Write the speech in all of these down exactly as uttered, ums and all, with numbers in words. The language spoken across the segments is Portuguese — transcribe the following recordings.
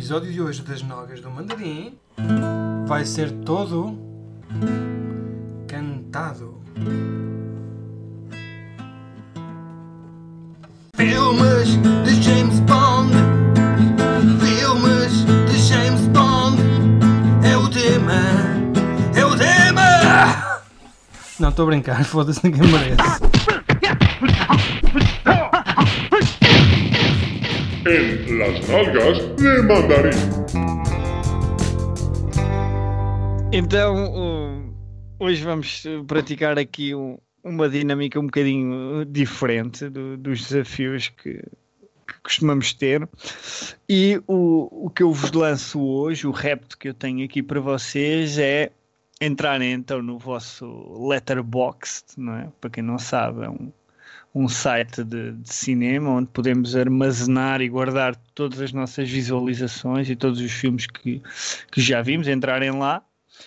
episódio de hoje das Nalgas do Mandarim vai ser todo cantado. Filmes de James Bond, filmes de James Bond, é o tema, é o tema! Não, estou a brincar, foda-se, ninguém merece. En las nalgas de Mandarim. Então, hoje vamos praticar aqui um, uma dinâmica um bocadinho diferente do, dos desafios que, que costumamos ter. E o, o que eu vos lanço hoje, o repto que eu tenho aqui para vocês é entrarem então no vosso Letterboxd, não é? Para quem não sabe, é um um site de, de cinema onde podemos armazenar e guardar todas as nossas visualizações e todos os filmes que, que já vimos, entrarem lá.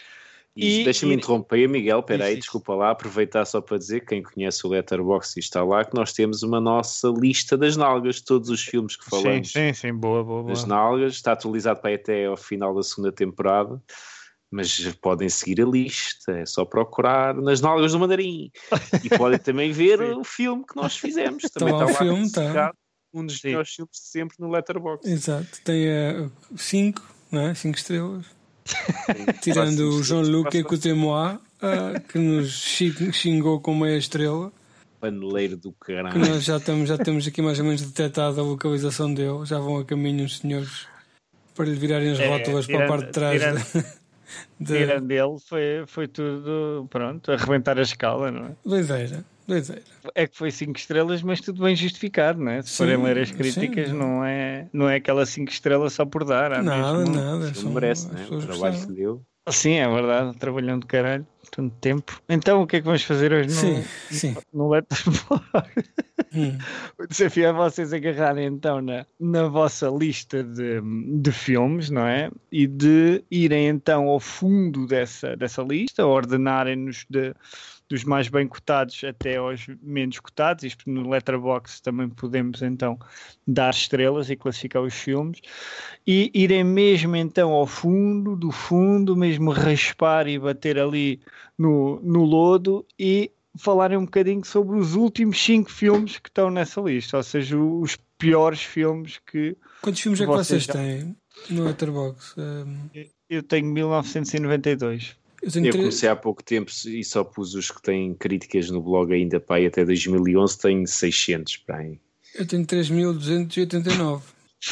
E, deixa-me e... interromper, Miguel, peraí, isso, desculpa lá, aproveitar só para dizer, quem conhece o Letterboxd e está lá, que nós temos uma nossa lista das nalgas, todos os filmes que falamos. Sim, sim, sim, boa, boa, boa. Das nalgas, está atualizado para até ao final da segunda temporada. Mas podem seguir a lista, é só procurar nas Nalgas do Mandarim. E podem também ver o filme que nós fizemos. Também Tá lá está o lá filme, tá. um dos Sim. melhores filmes de sempre no Letterboxd. Exato, tem cinco, uh, não é? Cinco estrelas. Tirando o Jean-Luc e Coutemois, uh, que nos xingou com meia estrela. Paneleiro do Que caralho. nós já, estamos, já temos aqui mais ou menos detectado a localização dele. Já vão a caminho os senhores para lhe virarem as É, rótulas para a parte de trás. Tirando, De... tirando dele, foi, foi tudo, pronto, a arrebentar a escala, não é? Doideira, doideira. É que foi cinco estrelas, mas tudo bem justificado, não é? Se Sim, forem ler as críticas, sim. não é, não é aquela cinco estrelas só por dar. Há Nada, mesmo... nada. Não são- merece, as né? O pessoas trabalho gostaram. que deu. Sim, é verdade, trabalhando de caralho, tanto tempo. Então, o que é que vamos fazer hoje no, Sim, sim. no Letterboxd? Hum. O desafio é vocês agarrarem então na, na vossa lista de, de filmes, não é? E de irem então ao fundo dessa, dessa lista, ordenarem-nos de, dos mais bem cotados até aos menos cotados. Isto no Letterboxd também podemos então dar estrelas e classificar os filmes. E irem mesmo então ao fundo, do fundo, mesmo raspar e bater ali no, no lodo e falarem um bocadinho sobre os últimos cinco filmes que estão nessa lista, ou seja, os piores filmes que Quantos filmes é que Vocês vocês já- têm no Letterboxd? Um, eu tenho mil novecentos e noventa e dois. eu tenho Eu três. comecei há pouco tempo e só pus os que têm críticas no blog ainda, pá, e até dois mil e onze tenho seiscentos, para aí. Eu tenho três mil duzentos e oitenta e nove.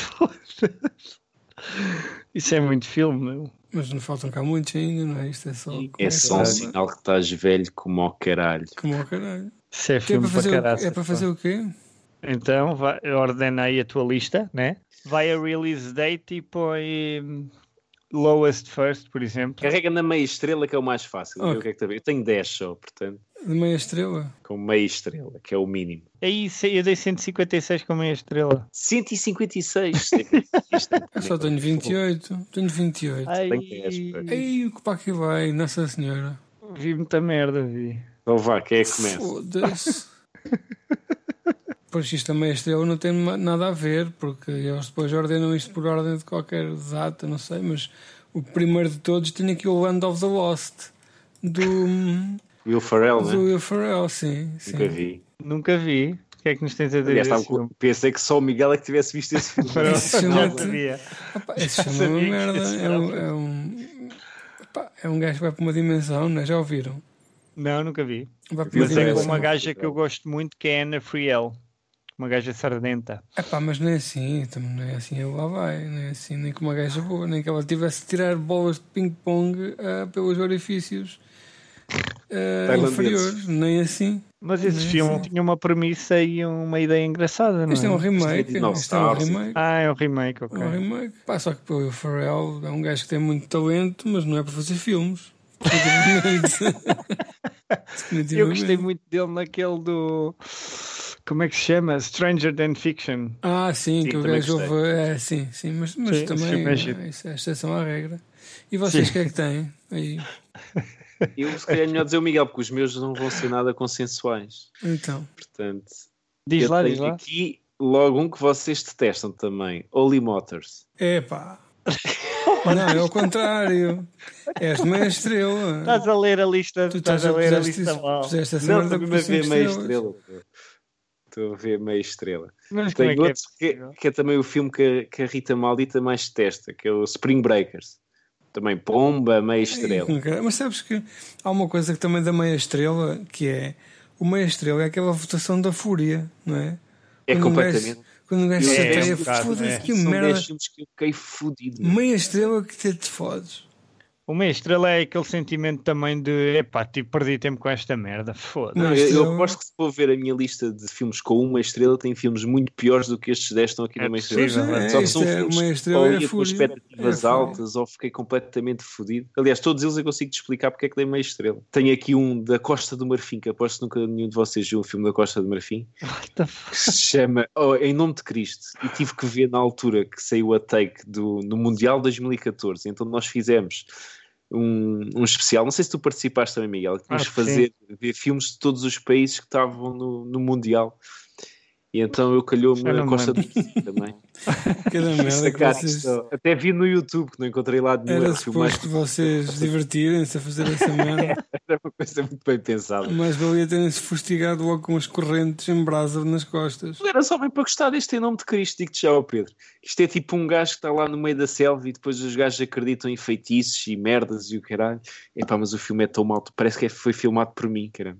Isso é muito filme, não? Mas não faltam cá muitos ainda, não é? Isto é só. É só um começar, sinal que estás velho como ao caralho. Como ao caralho. Isso é Que é filme para para, fazer, o, caraças, é para fazer pá. o quê? Então, vai, ordena aí a tua lista, né? Vai a release date e põe hum, lowest first, por exemplo. Carrega na meia estrela, que é o mais fácil. Ok. Eu, que é que tá a ver? Eu tenho dez só, portanto, De meia estrela? com meia estrela, que é o mínimo. Aí eu dei cento e cinquenta e seis com meia estrela. cento e cinquenta e seis. Isto é Eu só tenho vinte e oito. Tenho vinte e oito. Ai, Tem dez, pá. Ei, o que para aqui vai? Nossa Senhora. vi muita merda, vi. Então vá, quem é que começa? Foda-se. Pois isto a meia estrela não tem ma- nada a ver, porque eles depois ordenam isto por ordem de qualquer data, não sei, mas o primeiro de todos tem aqui o Land of the Lost, do, Will Ferrell, do né? Will Ferrell, sim. sim. Nunca vi. Nunca vi. O que é que nos tens a dizer? Aliás, desse estava filme? com- pensei que só o Miguel é que tivesse visto esse filme. Isso Não chama-te- sabia. Opa, esse Já chama uma sabia que merda. esse É era um, o- é, um, opa, é um gajo que vai para uma dimensão, né? Já ouviram? Não, nunca vi. Vai para uma Mas é com dimensão. uma gaja que eu gosto muito, que é Anna Friel. Uma gaja sardenta. Epá, mas não é assim, também não é assim, ele lá vai, não é assim, nem com uma gaja boa, nem que ela tivesse de tirar bolas de ping-pong ah, pelos orifícios ah, Tailandeses. inferiores, nem assim. Mas esse Sim, filme sim. tinha uma premissa e uma ideia engraçada, não Este é um é? remake, Isto é este é um dinossauros. remake. Ah, é um remake, ok. É um remake. Pá, só que pô, o Pharrell é um gajo que tem muito talento, mas não é para fazer filmes. Definitivamente. Definitivamente. Eu gostei muito dele naquele do... Como é que se chama? Stranger Than Fiction. Ah, sim, Sim, que o também gajo gostei. ouve. É, sim, sim, mas, mas Sim, esse também filme é giro. é, isso é a exceção à regra. E vocês, o que é que têm? Aí, Eu, se calhar, é melhor dizer o Miguel, porque os meus não vão ser nada consensuais. então. Portanto, Diz eu lá, tenho diz lá. aqui logo um que vocês detestam também: Holy Motors. Epá, Não, é ao contrário. És de meia estrela. Estás a ler a lista, Tu estás, estás a ler a puseste lista isso- mal. puseste essa Não, merda estou por a cinco ver meia estrelas. estrela. pô. Estou a ver meia estrela. Mas como é Tem que é outro que, possível? que é também o filme que, a- que a Rita Maldita mais detesta, que é o Spring Breakers. Também pomba, meia estrela. Ai, cara, Mas sabes que há uma coisa que também da meia estrela, que é o meia estrela é aquela votação da fúria, não é? É Quando um gajo- completamente. Quando um gajo Eu se É, chateia, é um bocado, foda-se é. que São merda. dez filmes que eu fiquei fodido. meu. Meia estrela que te te fodes. O meia estrela é aquele sentimento também de epá, tipo, perdi tempo com esta merda, foda-se. Não, Meia eu, eu estrela. aposto que se for ver a minha lista de filmes com uma estrela, tem filmes muito piores do que estes dez estão aqui É na meia possível, estrela. é, Só que isto são é filmes meia que estrela, ou é ia com fúria. expectativas É fúria. altas ou fiquei completamente fodido. Aliás, todos eles eu consigo te explicar porque é que dei meia estrela. Tenho aqui um da Costa do Marfim, que aposto que nunca nenhum de vocês viu um filme da Costa do Marfim, What the fuck? que se chama oh, Em Nome de Cristo. E tive que ver na altura que saiu a take do, no Mundial dois mil e catorze. Então nós fizemos um, um especial. Não sei se tu participaste também, Miguel. Que tínhamos Ah, que fazer ver filmes de todos os países que estavam no, no Mundial. E então eu calhou-me Eu não a me Costa do lembro. Marfim também. Cada merda que Sacar vocês. isto. Até vi no YouTube, que não encontrei lá nenhum. Era Era, filme mais- suposto vocês divertirem-se a fazer essa merda. era uma coisa muito bem pensada. Mas valia terem-se fustigado logo com as correntes em brasa nas costas. Era só bem para gostar deste Em Nome de Cristo, digo-te já, ó Pedro. Isto é tipo um gajo que está lá no meio da selva e depois os gajos acreditam em feitiços e merdas e o caralho. Epá, mas o filme é tão mal, parece que foi filmado por mim, caramba.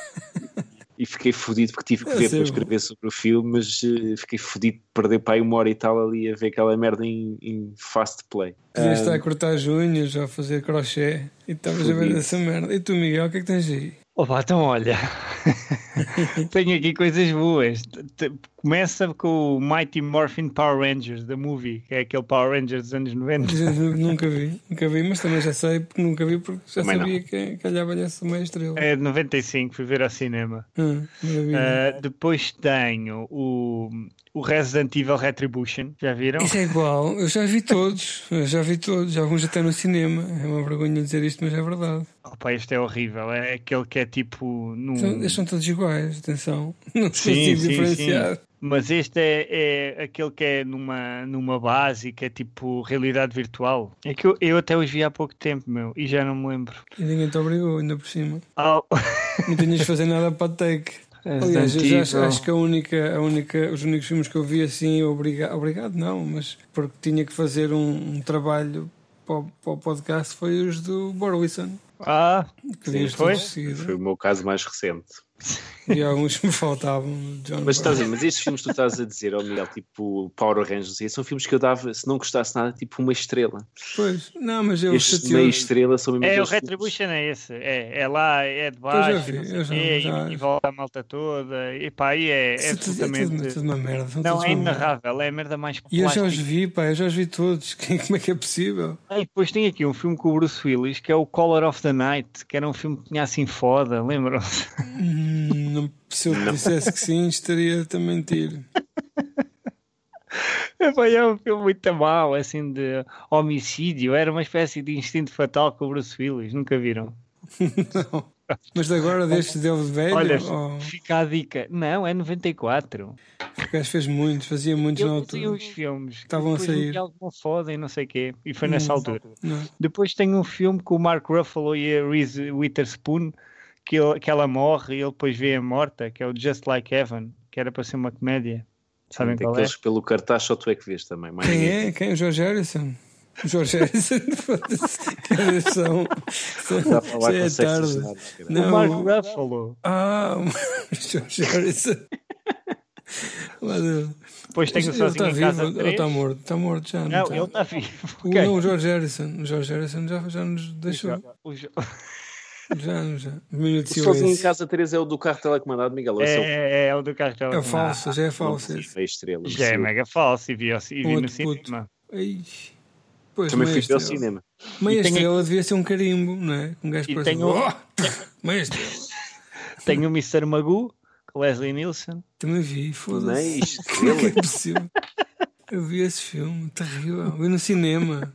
E fiquei fodido porque tive que É ver para sério? escrever sobre o filme, mas eh, fiquei fodido de perder para aí uma hora e tal ali a ver aquela merda em, em fast play. Podias Ah, estar a cortar as unhas ou a fazer crochê e estavas a ver Fodido. essa merda. E tu, Miguel, o que é que tens aí? Opa, então olha, tenho aqui coisas boas. T- Começa com o Mighty Morphin Power Rangers, da movie, que é aquele Power Rangers dos anos noventa. Nunca vi, nunca vi, mas também já sei porque nunca vi, porque já Também não. sabia que calhava-lhe essa meia estrela. É de noventa e cinco, fui ver ao cinema. Ah, maravilha. Uh, depois tenho o, o Resident Evil Retribution, já viram? Isso é igual, eu já vi todos, eu já vi todos, alguns até no cinema. É uma vergonha dizer isto, mas é verdade. Opa, este é horrível, é aquele que é tipo... Num... São, eles são todos iguais, atenção. Não Sim, consigo sim, diferenciar. sim. Mas este é, é aquele que é numa, numa base, que é tipo realidade virtual. É que eu, eu até os vi há pouco tempo, meu, e já não me lembro. E ninguém te obrigou, ainda por cima. Oh. Não tinhas de fazer nada para a take. Aliás, eu já acho, acho que a única, a única, os únicos filmes que eu vi assim, obriga, obrigado não, mas porque tinha que fazer um, um trabalho para o, para o podcast, foi os do Borwison. Ah, Que sim, vi foi? todos de seguida. Foi o meu caso mais recente. E alguns que me faltavam. John Mas, estás a Barry. dizer, mas estes filmes que tu estás a dizer, oh Miguel, tipo Power Rangers, são filmes que eu dava, se não gostasse nada, tipo uma estrela. Pois, não, mas eu Estes de chateou. meia estrela são mesmo é o aqueles filmes- Retribution, é esse. É, é lá, é de já baixo, vi, não sei eu o já- quê, já- e, e volta a malta toda. E pá, aí é, é Isso é tudo- é tudo- absolutamente. é tudo uma merda. são Não, todos é uma merda. inarrável, é a merda mais E eu já os plástica. vi, pá, eu já os vi todos. Como é que é possível? Ah, e depois tem aqui um filme com o Bruce Willis, que é o Color of the Night, que era um filme que tinha assim foda, lembram-se? Hum, não, se eu te dissesse que sim, estaria-te a mentir. É um filme muito mau, assim, de homicídio. Era uma espécie de instinto fatal com o Bruce Willis, nunca viram? Não. Mas de agora, deste deu de velho? Olha, Oh, fica a dica. Não, é noventa e quatro. o gajo fez muitos, fazia muitos na Eu altura. tenho os filmes que Estavam a depois sair. vi alguma foda e não sei o quê. E foi nessa Hum. altura. Não. Depois tem um filme com o Mark Ruffalo e a Reese Witherspoon, que, ele- que ela morre e ele depois vê a morta, que é o Just Like Heaven, que era para ser uma comédia. Sabem qual é? Daqueles que pelo cartaz só tu é que vês também. Mais Quem ninguém. é? Quem? O George Harrison? O George Harrison? Foda-se. Cada vez são. são Dá para lá já é com sexo tarde. nada, cara. O Não. Mark Ruffalo. Ah, o George Harrison. Lá do- Depois tem o Ele Sozinho está em vivo Casa ou três. está morto? Está morto já. Não, Não, está? ele está vivo. O, Ok. não, o George Harrison. O George Harrison já, já nos deixou. O Jo- Já, já. Um minuto de O Sozinho em silêncio. Casa três é o do carro telecomandado, Miguel. Ou esse é o- É, é o do carro. É falso, já é falso. Não, esse. meia estrela. Já é mega falso e vi, ao- e vi no Outro puto. cinema. Ai. Pois, Também meia fui ver ao estrela. cinema. Meia E tem estrela devia ser um carimbo, não é? Um gajo E parece. tem o- Oh! Meia estrela. Tenho o mister Magoo, com Leslie Nielsen. Também vi, Meia foda-se. Como é que é estrela. possível? Eu vi esse filme, terrível. Vi no cinema.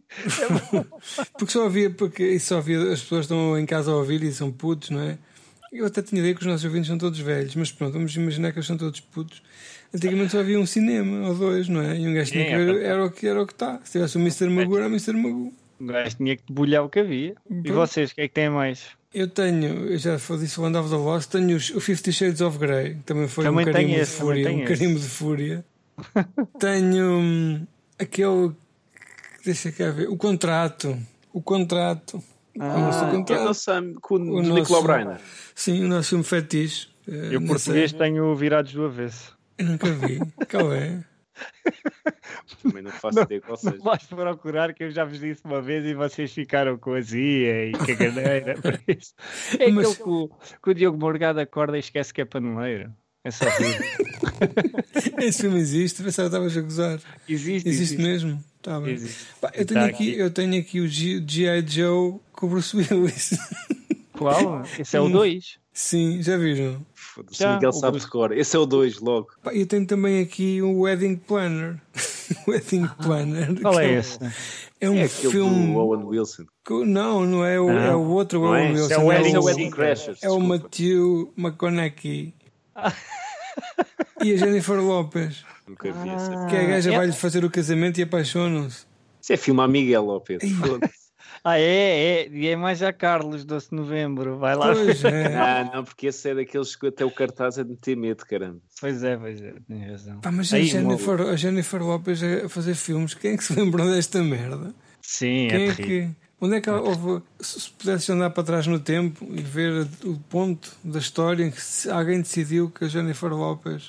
Porque só havia, porque só havia, as pessoas estão em casa a ouvir e são putos, não é? Eu até tinha ideia que os nossos ouvintes são todos velhos, mas pronto, vamos imaginar que eles são todos putos. Antigamente só havia um cinema ou dois, não é? E um gajo tinha que ver, era o que era o que está. Se tivesse o mister Magoo, era o mister Magoo. O gajo tinha que debulhar o que havia. E vocês, o que é que têm mais? Eu tenho, eu já disse o Land of the Lost, tenho os- o Fifty Shades of Grey, também foi Também um carimbo tenho de esse, também fúria. Um tenho esse. carimbo de fúria. Tenho hum, aquele. Deixa cá ver. O contrato. O contrato. o nosso Ah, contrato. é o Sam com O o nosso- Nicolau Breiner. Sim, o nosso filme fetiche. Eh, Eu, não português, sei. tenho virados do avesso. Eu nunca vi. Qual é? Também não faço ideia qual Não seja. vais procurar, que eu já vos disse uma vez e vocês ficaram com azia e caganeira. Por isso. É Mas- aquele que o, que o Diogo Morgado acorda e esquece que é paneleiro. É só rir. Esse filme existe. Pensava que estavas a gozar. Existe, Existe mesmo? Tá bem. Existe. Pá, eu, Tá tenho aqui, aqui. eu tenho aqui o G I. Joe com o Bruce Willis. Qual? Esse é o Hum. dois. Sim, já viram? Foda-se, Já, o Miguel o sabe Bruce- de cor. Esse é o dois logo. Pá, eu tenho também aqui o Wedding Planner. Wedding Planner. Qual que é um- esse? É um É aquele filme. do Owen Wilson. que- Não, não é o, Não. é o outro Não Owen é? Wilson. Esse é o Wedding Esse é o o- Wedding Crashers. É o desculpa. Matthew McConaughey e a Jennifer Lopez. Nunca vi esse. Que a gaja é- vai-lhe fazer o casamento e apaixonam-se. Isso é filme a Miguel Lopes. Foda-se. Ah, é, é. E é mais a Carlos, doze de novembro. Vai lá. Pois é. Ah, não, porque esse é daqueles que até o cartaz é de meter medo, caramba. Pois é, pois é. Tens razão. Pá, mas a Aí, Jennifer, a Jennifer Lopez a fazer filmes, quem é que se lembrou desta merda? Sim, Quem é é terrível. que. Onde é que ela houve. Se se pudesses andar para trás no tempo e ver o ponto da história em que se- alguém decidiu que a Jennifer Lopez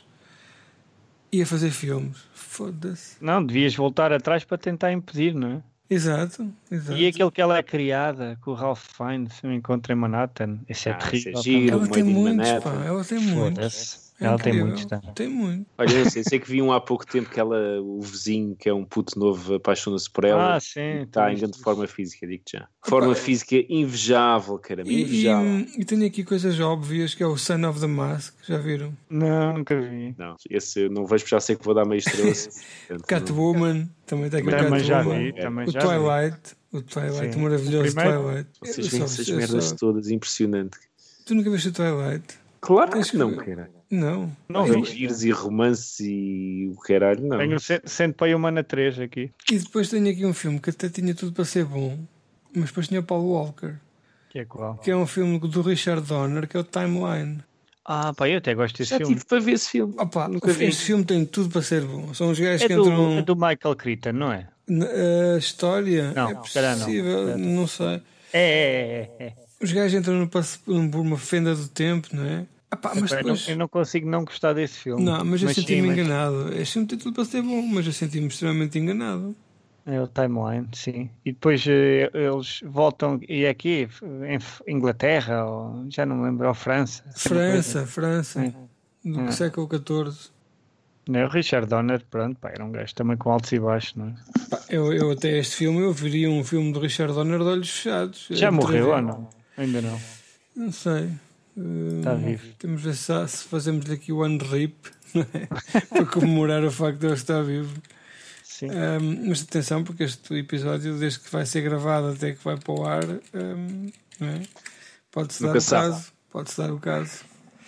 ia fazer filmes. Foda-se. Não, devias voltar atrás para tentar impedir, não é? Exato, exato. E aquele que ela é criada, com o Ralph Fiennes, se não encontra em Manhattan. Esse é Ah, terrível. esse é giro. Ela Made tem in muitos, Manhattan. pá. Ela tem muitos. Foda-se. É Ela tem incrível. muitos, tá? Tem muito. Olha, eu não sei, sei que vi um há pouco tempo que ela, o vizinho, que é um puto novo, apaixona-se por ela. Ah, sim. Está tu em viste grande isso. forma física, digo-te já. Forma física invejável, caramba, E, e, invejável. e tenho aqui coisas óbvias que é o Son of the Mask, já viram? Não, nunca vi. Não, esse eu não vejo, já sei que vou dar meia estrela. Portanto, Catwoman, também está aqui o Também já Catwoman. vi, também O já vi. Twilight, o Twilight, Sim. o maravilhoso O primeiro? Twilight. Vocês Eu veem só- essas eu merdas só- todas, impressionante. Tu nunca viste o Twilight? Claro Tens que não, que- cara. Não. Não Eu- vi. Giros e romance e o caralho, não. Tenho Centopeia Humana três aqui. E depois tenho aqui um filme que até tinha tudo para ser bom, mas depois tinha o Paul Walker, Que é qual? que é um filme do Richard Donner, que é o Timeline. Ah, pá, eu até gosto desse Já filme. tive para ver esse filme. Opa, Nunca vi. este filme tem tudo para ser bom. São os gajos É que do, entram. é do Michael Crichton, não é? Na- A história Não, é se calhar não. possível, não. sei. É, é, é. é. Os gajos entram no passe- por uma fenda do tempo, não é? Epá, mas Eu, não, depois. eu não consigo não gostar desse filme. Não, mas eu sim, senti-me mas- enganado. Este filme tem tudo para ser bom, mas eu senti-me extremamente enganado. É o Timeline, sim. E depois eh, eles voltam, e é aqui, em F- Inglaterra, ou, já não me lembro, ou França. assim, uma França, França, É. do É. século catorze. coisa. Não, o Richard Donner, pronto, pá, era um gajo também com altos e baixos, não é? Pá, Eu, eu até este filme, eu viria um filme do Richard Donner de olhos fechados. Já Eu morreu teria- ou não? Ainda não. Não sei. Hum, Está vivo. Temos de ver se, há- se fazemos-lhe aqui o ano rip, não é? Para comemorar o facto de ele estar vivo. Sim. Um, mas atenção, porque este episódio, desde que vai ser gravado até que vai para o ar, um, não é? Pode-se dar Nunca o sabe. caso. Pode-se dar o caso.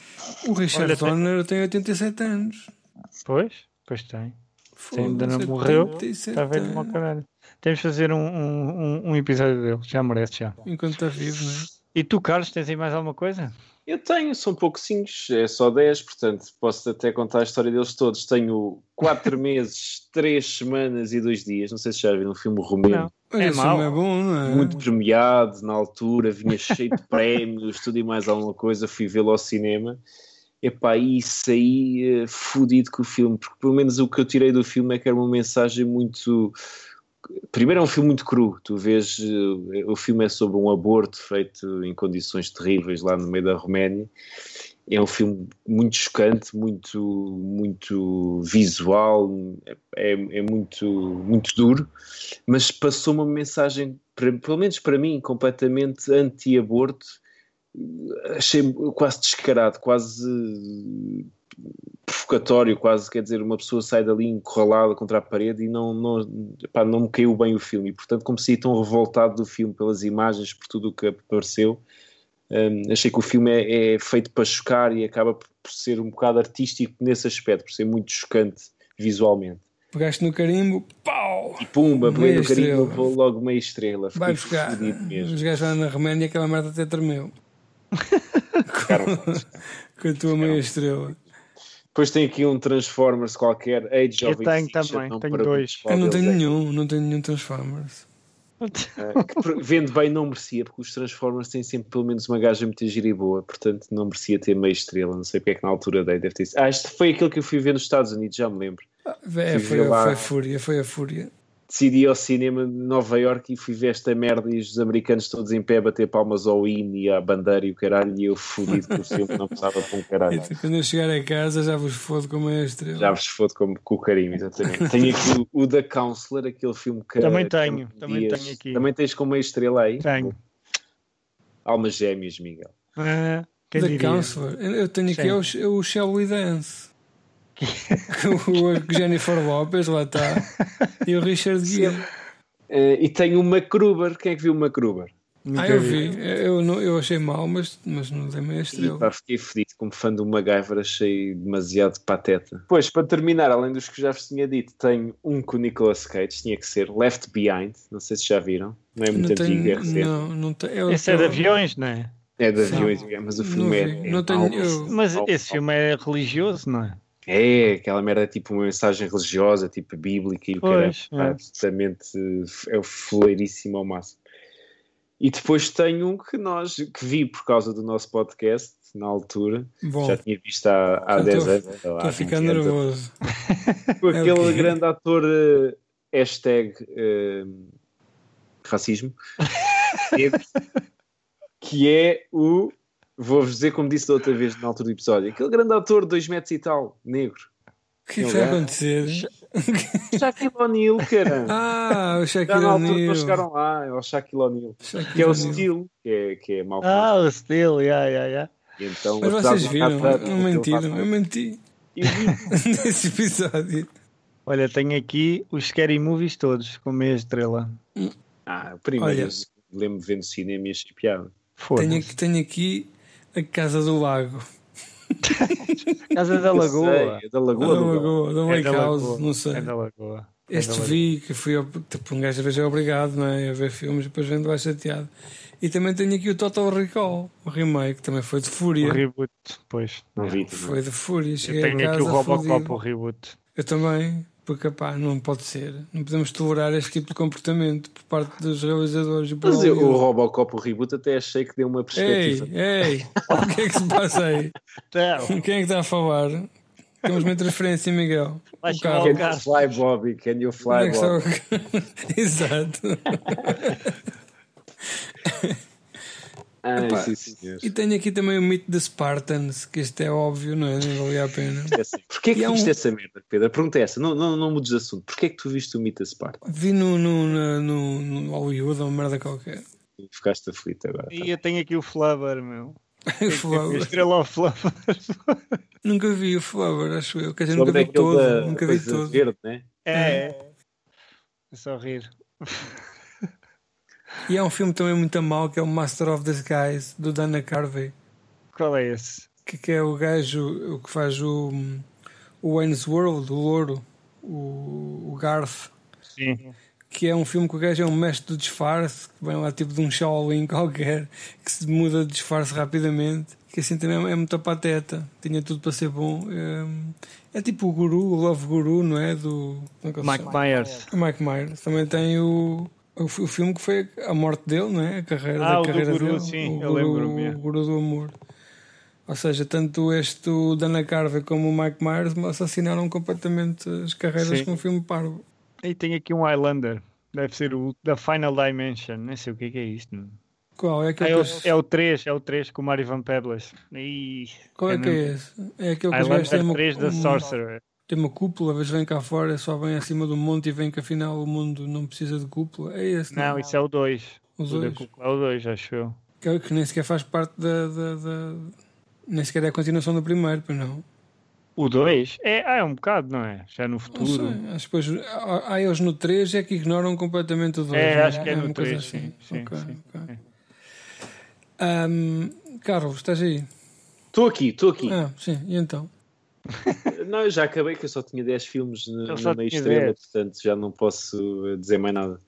O Richard Olha, tem- Donner tem oitenta e sete anos. Pois, pois tem. Se ainda não Foda-se, morreu, oitenta e sete está velho como anos. o caralho. Temos de fazer um, um, um- um episódio dele, já merece já. Enquanto está vivo, não é? E tu, Carlos, tens aí mais alguma coisa? Eu tenho, são pouquinhos, é só dez, portanto posso até contar a história deles todos. Tenho quatro meses, três semanas e dois dias. Não sei se já viram um filme romeno. Não. Mas É esse mau. filme é bom, não é? Muito premiado na altura, vinha cheio de prémios, tudo e mais alguma coisa. Fui vê-lo ao cinema. Epá, e saí uh, fodido com o filme, porque pelo menos o que eu tirei do filme é que era uma mensagem muito. Primeiro, é um filme muito cru. Tu vês, uh, o filme é sobre um aborto feito em condições terríveis lá no meio da Roménia. É um filme muito chocante, muito, muito visual, é, é muito, muito duro, mas passou uma mensagem, para, pelo menos para mim, completamente anti-aborto. Achei quase descarado, quase provocatório, quase, quer dizer, uma pessoa sai dali encurralada contra a parede e não, não, pá, não me caiu bem o filme, e portanto como saí tão revoltado do filme pelas imagens, por tudo o que apareceu, Um, achei que o filme é, é feito para chocar e acaba por ser um bocado artístico nesse aspecto, por ser muito chocante visualmente. Pegaste no carimbo, pau! E pumba, peguei no carimbo, estrela. vou logo meia estrela. Vai Fiquei buscar. fodido mesmo. Os gajos lá na Roménia, aquela merda até tremeu. Ficaram Com a tua meia estrela. Depois tem aqui um Transformers qualquer, Age Eu of tenho Extinction, também, não tenho para dois. muitos qual Eu não deles tenho é. nenhum, não tenho nenhum Transformers. Uh, que por- vendo bem não merecia, porque os Transformers têm sempre pelo menos uma gaja muito gira e boa, portanto não merecia ter meia estrela, não sei porque é que na altura dei, deve ter sido. Ah, este foi aquele que eu fui ver nos Estados Unidos, já me lembro. É, Fui foi, ver lá. foi a fúria, foi a fúria. Decidi ir ao cinema de Nova Iorque e fui ver esta merda e os americanos todos em pé a bater palmas ao hino e à bandeira e o caralho, e eu fodido com o filme, não precisava para um caralho. Então, quando eu chegar a casa já vos fodo com a meia estrela. Já vos fodo com, com o carinho, exatamente. Tenho aqui o, o The Counselor, aquele filme que... Também que tenho, Cameron também Diaz- tenho aqui. Também tens com meia estrela aí? Tenho. Almas gêmeas, Miguel. Ah, quem The diria? Counselor. Eu tenho aqui Sim. o, o Shall We Dance. O Jennifer Lopez, lá está. E o Richard Gere. Uh, e tenho o MacGruber. Quem é que viu o MacGruber? Nunca Ah, eu vi. Eu, não, eu achei mal, mas, mas não dei meia E, estrela. pá, fiquei fedido como fã do MacGyver, achei demasiado pateta. Pois, para terminar, além dos que já vos tinha dito, tenho um com o Nicolas Cage, tinha que ser Left Behind, não sei se já viram, não é muito Não antigo, é tenho, recente. não, não tenho, Esse é de aviões, não é? É de Sim. aviões, mas o Não filme é, vi. é Não tenho- mau. eu- Mas Mau, esse mau. filme é religioso, não é? É, aquela merda tipo uma mensagem religiosa, tipo bíblica e o caralho, Pois, pá, é. absolutamente é o foleiríssimo ao máximo. E depois tenho um que nós, que vi por causa do nosso podcast, na altura, Bom, já tinha visto há, há Já dez estou a- anos, ou estou há a ficar vinte anos, nervoso. com É o aquele quê? grande ator eh, hashtag eh, racismo, negro, que é o, vou-vos dizer como disse da outra vez na altura do episódio, aquele grande ator de dois metros e tal, negro. O que é que vai acontecer? Shaquille O'Neal, cara. Ah, o Já Shaquille na altura que O'Neal. eles chegaram lá, é o Shaquille O'Neal, Shaquille que é o O'Neal. Steel, que é, que é mal Ah, o Steel, yeah, yeah, yeah. E então, Mas apesar vocês de não viram? estar tanto, Não aquele mentiram, faz eu mais. menti Eu vi. nesse episódio. Olha, tenho aqui os Scary Movies todos, com meia estrela. Ah, primeiro, Olha. eu lembro de ver no cinema e achei piada. Tenho, Foda-se. aqui- tenho aqui a Casa do Lago. Casa da Eu Lagoa. sei, é da Lagoa da do Gal. Lagoa, da É Lake da House, Lagoa. não sei. É da Lagoa. É Este da Lagoa. vi, que fui, ao- tipo, um gajo às vezes é obrigado, não é? A ver filmes e depois vendo vai chateado. E também tenho aqui o Total Recall, o remake, também foi de O Fúria. reboot, pois. Não É. vi também. Foi de Fúria, Eu cheguei tenho a aqui o casa Robocop, fodido. o reboot. Eu também, porque pá, não pode ser. Não podemos tolerar este tipo de comportamento por parte dos realizadores. E por Mas eu, o Hollywood. Robocop, o reboot, até achei que deu uma Ei, perspectiva. ei, o que é que se passa aí? Então, Quem é que está a falar? Temos uma interferência, Miguel. Vai O chamar carro. o Can you carro. fly, Bobby? Can you Onde fly, é que está Bobby? o- Exato. Ah, Epá, sim, senhor. E tenho aqui também o mito de Spartans, que isto é óbvio, não é? Nem valia a pena. É assim. Porquê é que E há tu viste um- essa merda, Pedro? A pergunta é essa, não, não, não mudes de assunto. Porquê é que tu viste o Mito da Sparta? Vi no, no, na- no, no Hollywood, uma merda qualquer. Ficaste aflito agora. E eu tenho aqui o Flubber, meu. O Flower. Estrela ao Flubber. Nunca vi o Flower, acho eu. Quer dizer, Só nunca é vi aquele todo. da Nunca vi coisa todo. verde, né? É. É só rir. E há um filme também muito mau que é o Master of Disguise, do Dana Carvey. Qual é esse? Que, que é o gajo o que faz o, o Wayne's World, o Louro, o, o Garth. Sim. Que é um filme que o gajo é um mestre do disfarce, que vem lá tipo de um Shaolin qualquer, que se muda de disfarce rapidamente, que assim também é muito pateta, tinha tudo para ser bom. É, é tipo o Guru, o Love Guru, não é? Do como é que ele se Mike chama? Myers. O Mike Myers. Também tem o, o, o filme que foi a morte dele, não é? A carreira, Ah, da o do carreira Guru, dele. sim, o eu Guru, lembro-me, é. O Guru do Amor. Ou seja, tanto este o Dana Carvey como o Mike Myers assassinaram completamente as carreiras Sim. com um filme parvo. E tem aqui um Highlander. Deve ser o da Final Dimension. Nem sei o que é, que é isto. Não. Qual é Ah, aquele é, o, que- é o três, é o três com o Mario Van Peebles. Ih, Qual é que é esse? É aquele que os gajos têm Highlander uma, três da um- Sorcerer. tem uma cúpula, às vezes vem cá fora, só vem acima do monte e vem que afinal o mundo não precisa de cúpula. É esse, não? Não, isso é o dois. Os O da dois. Cuca é o dois, acho eu. Que, que nem sequer faz parte da, da, da- Nem sequer é a continuação do primeiro, pois não. O dois? É, ah, é um bocado, não é? Já no Não futuro. sei. Acho que depois há há eles no três é que ignoram completamente o dois. É, não acho que é no uma coisa três, sim, sim, Ok, sim, ok. sim. Um, Carlos, estás aí? Estou aqui, estou aqui. Ah, sim, e então? Não, eu já acabei, que eu só tinha dez filmes na, só na meia tinha estrela, dez. portanto já não posso dizer mais nada.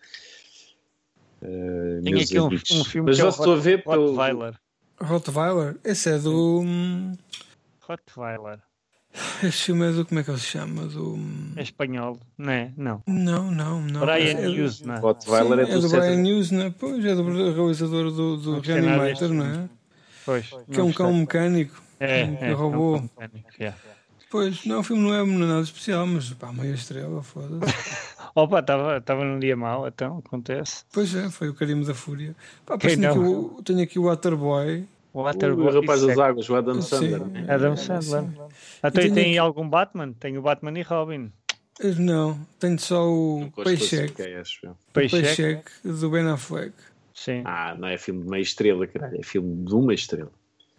Uh, Tem meus aqui um, amigos. um filme Mas que é o já estou a ver para o- Rottweiler. Rottweiler? Esse é do. hum, Rottweiler. Esse filme é do. Como é que ele se chama? Do. hum, É espanhol, não é? Não. Não, não, não. Brian é, do- Hughes, não é? Rottweiler Sim, é do, é do Seth- Brian Hughes, não é? Pois, é do realizador do, do Não gostei nada Reanimator, deste não filme. é? Pois. Que é não um cão gostei. mecânico. É, que é. roubou. é um mecânico, é. Pois, não, o filme não é nada especial, mas pá, meia estrela, foda-se. Opa, estava num dia mau, então, acontece. Pois é, foi o carimbo da fúria. Pá, Quem tenho, aqui não? o, tenho aqui o Waterboy. O o Waterboy. rapaz das isso é- águas, o Adam Sandler. Sim, Adam é, Sandler. sim. Até E tenho tem aqui- algum Batman? Tem o Batman e Robin. Não, tenho só o Nunca os Paycheck. classifiquei, acho eu. O Paycheck. Paycheck do Ben Affleck. Sim. Ah, não é filme de meia estrela, caralho, é filme de uma estrela.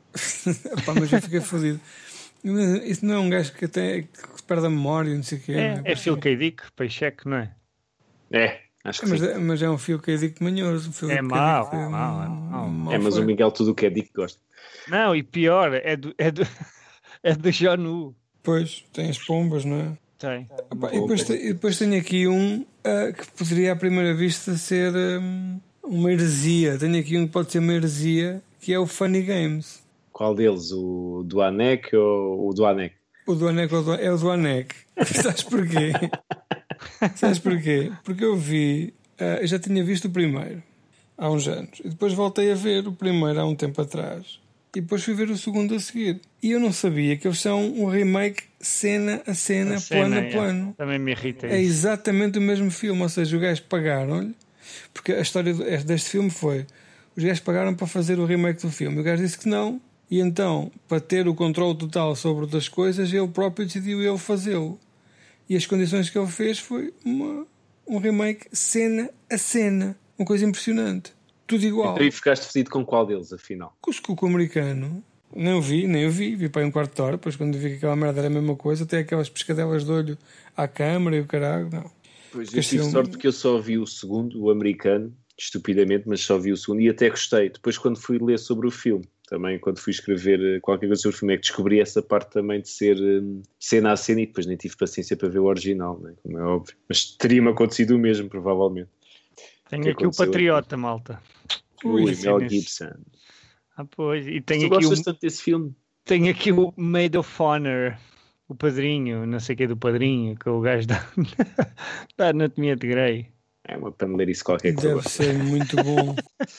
Pá, mas eu fiquei fodido. Isso não é um gajo que até que perde a memória, não sei o quê. É, não é Phil K. Dick, Paycheck, não é? É, acho que Mas, sim. é- mas é um fio que é dico manhoso. Um Phil É K. mau, Dick é mau, é um- mau. um mau É, mas o feito. Miguel tudo o que é dick gosta. Não, e pior, é do, é do, é do John Woo. Pois, tem as pombas, não é? Tem. Epá, e, depois, te- e depois tenho aqui um ah, que poderia à primeira vista ser hum, uma heresia. Tenho aqui um que pode ser uma heresia, que é o Funny Games. Qual deles? O do Anek ou o do Anek? O do Anec é o do Anec. Sabes porquê? Sabes porquê? Porque eu vi, ah, eu já tinha visto o primeiro há uns anos, e depois voltei a ver o primeiro há um tempo atrás, e depois fui ver o segundo a seguir. E eu não sabia que eles são um remake cena a cena, A cena, plano a é. plano. Também me irrita É isso. exatamente o mesmo filme, ou seja, os gajos pagaram-lhe, porque a história do- deste filme foi: os gajos pagaram para fazer o remake do filme, o gajo disse que não, e então, para ter o controle total sobre outras coisas, ele próprio decidiu ele fazê-lo. E as condições que ele fez foi uma, um remake cena a cena, uma coisa impressionante, tudo igual. Então, e ficaste fedido com qual deles, afinal? Com o com o americano, nem eu vi, nem eu vi, vi para aí um quarto de hora, depois quando vi que aquela merda era a mesma coisa, até aquelas pescadelas de olho à câmara e o caralho, não. Pois, Porque eu tive assim, sorte porque eu só vi o segundo, o americano, estupidamente, mas só vi o segundo e até gostei. Depois, quando fui ler sobre o filme, também quando fui escrever eh, qualquer coisa sobre o filme, é que descobri essa parte também de ser hum, cena a cena, e depois nem tive paciência para ver o original, né? Como é óbvio. Mas teria-me acontecido o mesmo, provavelmente. Tenho que aqui o aconteceu Patriota, malta. Ui, Ui, Mel cenas. Gibson. Ah, pois. E Tu tenho aqui, gostas o, tanto desse filme? tenho aqui o Maid of Honor, o padrinho, não sei o que é do padrinho, que é o gajo da, da Anatomia de Grey. É uma paneleirice qualquer que eu Deve gosto. ser muito bom.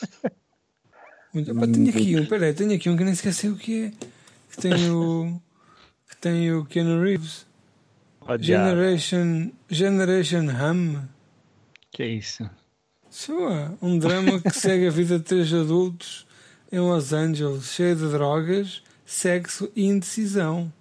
Muito... Epá, tenho aqui um, peraí, tenho aqui um que nem esqueci o que é. Que tem o. Que tem o Keanu Reeves. Oh, diabo. Generation. Generation Hum. Que é isso? Sua, um drama que segue a vida de três adultos em Los Angeles, cheio de drogas, sexo e indecisão.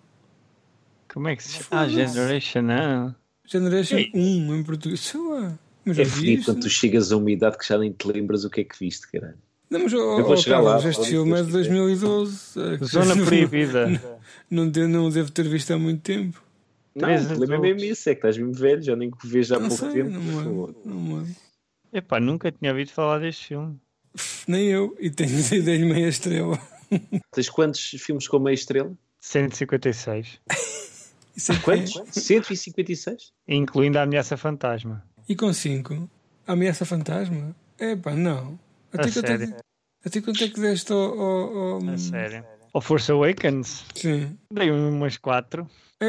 Como é que se chama? Ah, Foda-se. Generation, não. Generation Ei. um em português. Sua, mas É eu vi fedido isto. quando tu chegas a uma idade que já nem te lembras o que é que viste, caralho. Não, mas, oh, Eu vou oh, chegar lá, Carlos, este pode filme é de depois dois mil e doze. É que Zona não- Proibida. Não, devo, não devo ter visto há muito tempo. Não, Três o problema é adultos. mesmo isso, é que estás mesmo velho, já nem que vejo há Não pouco sei, tempo. não por me favor. lembro, não me lembro. Epá, nunca tinha ouvido falar deste filme. Nem eu, e tenho dei-lhe meia estrela. Tens quantos filmes com meia estrela? cento e cinquenta e seis. Isso é que Quantos? é. cento e cinquenta e seis? Incluindo a Ameaça Fantasma. E com cinco? Ameaça Fantasma? Epá, não. A Até quanto é sério? que- até quanto é que deste ao. ao, ao... A sério. O Force Awakens. Sim. Dei umas quatro.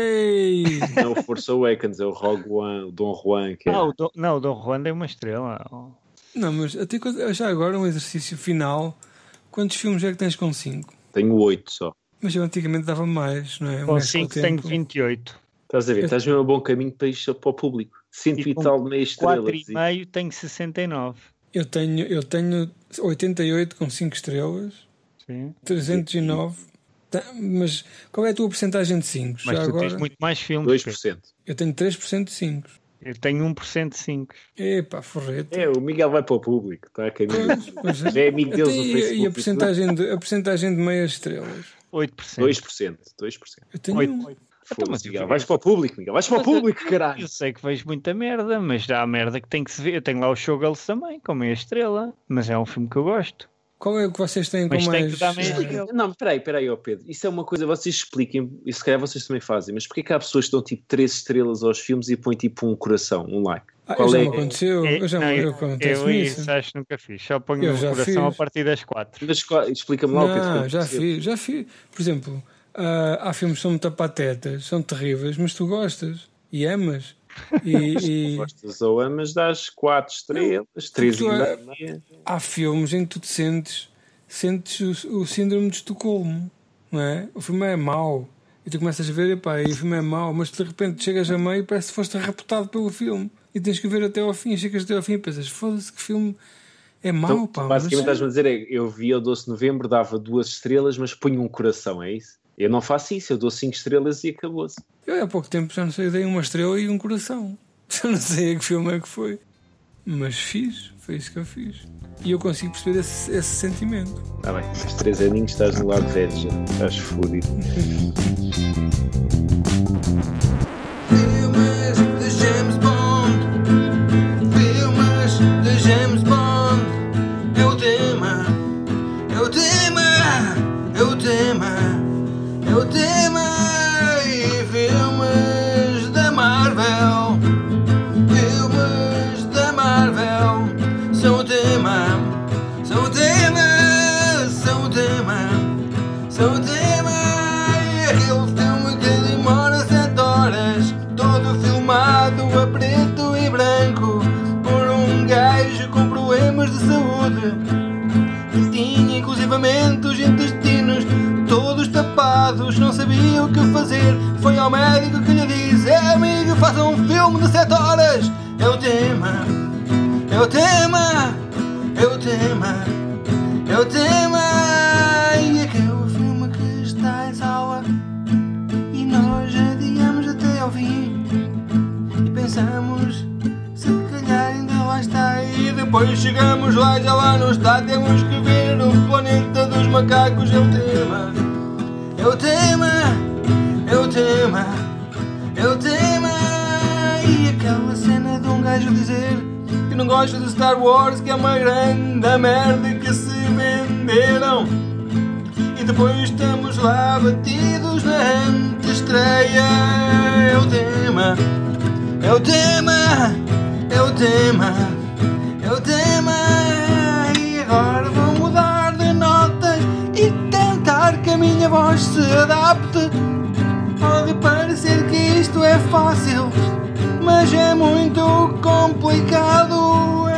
Ei! Não, o Force Awakens, é o Rogue One, o Dom Juan, que é. Ah, o Dom, não, o Dom Juan dei uma estrela. Oh. Não, mas até quando, já agora um exercício final. Quantos filmes é que tens com cinco? Tenho oito só. Mas eu antigamente dava mais, não é? Com Mais cinco o tenho tempo. vinte e oito. Estás a ver? Estás mesmo a bom caminho para ir para o público. Cento E e com tal de meia estrela. quatro e meio tenho sessenta e nove. Eu tenho, eu tenho oitenta e oito com cinco estrelas, Sim. trezentos e nove. Tá, mas qual é a tua porcentagem de cinco? Mas Já tu agora tens muito mais filmes. dois por Pedro. cento. eu tenho três por cento de cinco. Eu tenho um por cento de cinco. Epá, forreta. É, o Miguel vai para o público. Está a caminho. Pois Já é amigo deles Até no e, Facebook. e a porcentagem de, a porcentagem de meias estrelas? oito por cento. dois por cento. dois por cento. Eu tenho Oito. um. Então, mas Foda-se, eu- Miguel. Vais para o público, Miguel. Vais para o Mas eu- público, caralho. Eu sei que vejo muita merda, mas há merda que tem que se ver. Eu tenho lá o Showgirls também, com meia estrela. Mas é um filme que eu gosto. Qual é o que vocês têm com Mas tem mais... que dar meia eh, estrela. Não, peraí, peraí, ó Pedro. Isso é uma coisa, vocês expliquem, e se calhar vocês também fazem, mas porquê que há pessoas que dão tipo três estrelas aos filmes e põem tipo um coração, um like? Ah, Qual já é? me aconteceu, É, eu já não, me eu, acontece eu isso. isso acho que nunca fiz. Só ponho Eu o já coração fiz. a partir das quatro. Mas qual- explica-me lá o Pedro. Não, já fiz, já fiz. Por exemplo, ah, há filmes que são muito patetas, são terríveis, mas tu gostas e amas. E, e Gostas ou amas, dás quatro estrelas, três e tu é- meia. há filmes em que tu te sentes, sentes o, o síndrome de Estocolmo, não é? O filme é mau. E tu começas a ver, epá, e o filme é mau, mas de repente chegas a meio e parece que foste raptado pelo filme. E tens que ver até ao fim, chegas até ao fim e pensas, foda-se que filme é mau, Então, pá. basicamente mas- estás-me a dizer, é, eu vi o Doce de Novembro, dava duas estrelas, mas ponho um coração, é isso? Eu não faço isso, eu dou cinco estrelas e acabou-se. Eu há pouco tempo já não sei, dei uma estrela e um coração. Já não sei a que filme é que foi. Mas fiz, foi isso que eu fiz. E eu consigo perceber esse, esse sentimento. Está bem, os três aninhos estás no lado velho já, estás fodido. Filmes de James Bond. Filmes de James Bond. É o tema. É o tema. É o tema. É o tema. E filmes da Marvel. Filmes da Marvel. São o tema. São o tema. São o tema. São o tema. E aquele filme que demora sete horas. Todo filmado a preto e branco por um gajo com problemas de saúde. E tinha inclusivamente os intestinos todos tapados, não sabia o que fazer. Foi ao médico que lhe disse: é amigo, faça um filme de sete horas. É o tema, é o tema, é o tema, é o tema. E aquele filme que está em sala e nós adiamos até ao fim. E pensamos, se calhar ainda lá está. E depois chegamos lá, já lá não está. Temos que ver o planeta dos macacos. É o tema, é o tema, é o tema, é o tema. E aquela cena de um gajo dizer que não gosta de Star Wars, que é uma grande merda, que se venderam. E depois estamos lá batidos na antestreia. É o tema, é o tema, é o tema, é o tema. E agora vou mudar de notas e tentar que a minha voz se adapte. Pode parecer que isto é fácil, mas é muito complicado.